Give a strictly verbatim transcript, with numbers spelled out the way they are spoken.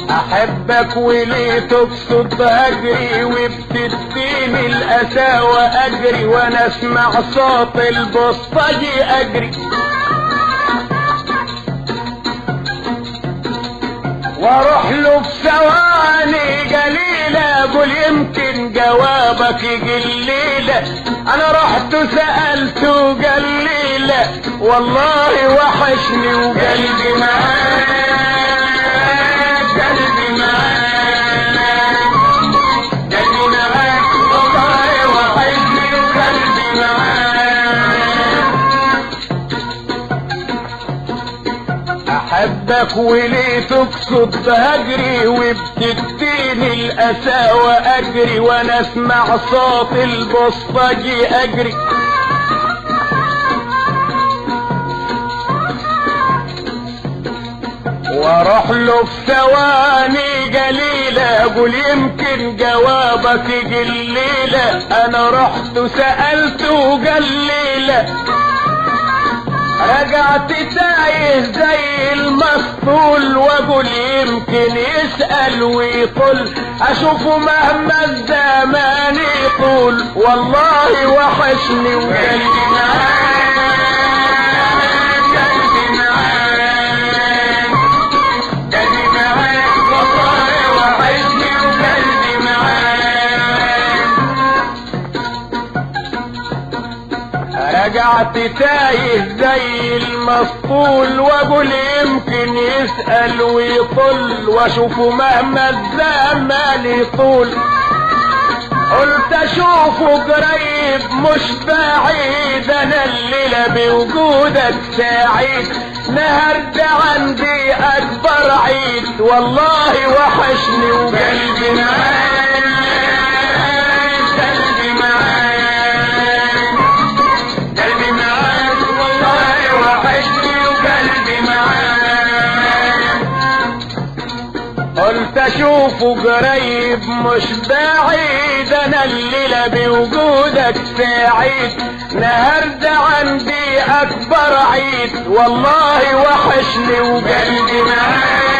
احبك وليه تقصد هجري وبتديني القساوة اجري وانا اسمع صوت البسطجي اجري واروح له في ثواني قليلة اقول يمكن جوابك يجي الليلة. انا رحت سألته قال لي لا والله وحشني وقلبي معاك قلبي معاك قلبي معاك والله وحشني وقلبي معاك. احبك وليه تقصد هجري وبتديني القساوة اجري وانا اسمع صوت البسطجي اجري واروح له في ثواني قليلة اقول يمكن جوابك يجي الليلة. انا رحت سألته قال لي لا رجعت تايه زي المسطول واقول يمكن يسأل ويقول اشوفه مهما الزمان يطول والله وحشني وقلبي معاك قلبي معاك قلبي معاك والله وحشني وقلبي معاك. رجعت تايه زي المسطول واقول يمكن يسأل ويطل واشوفه مهما الزمان يطول. قلت اشوفه قريب مش بعيد انا الليلة بوجودك سعيد نهر ده عندي اكبر عيد والله وحشني وقلبي معاك قلبي معاك قلبي معاك والله وحشني وقلبي معاك. قلت اشوفه قريب مش بعيد انا الليلة بوجودك سعيد نهر ده عندي اكبر عيد والله وحشني وقلبي معاك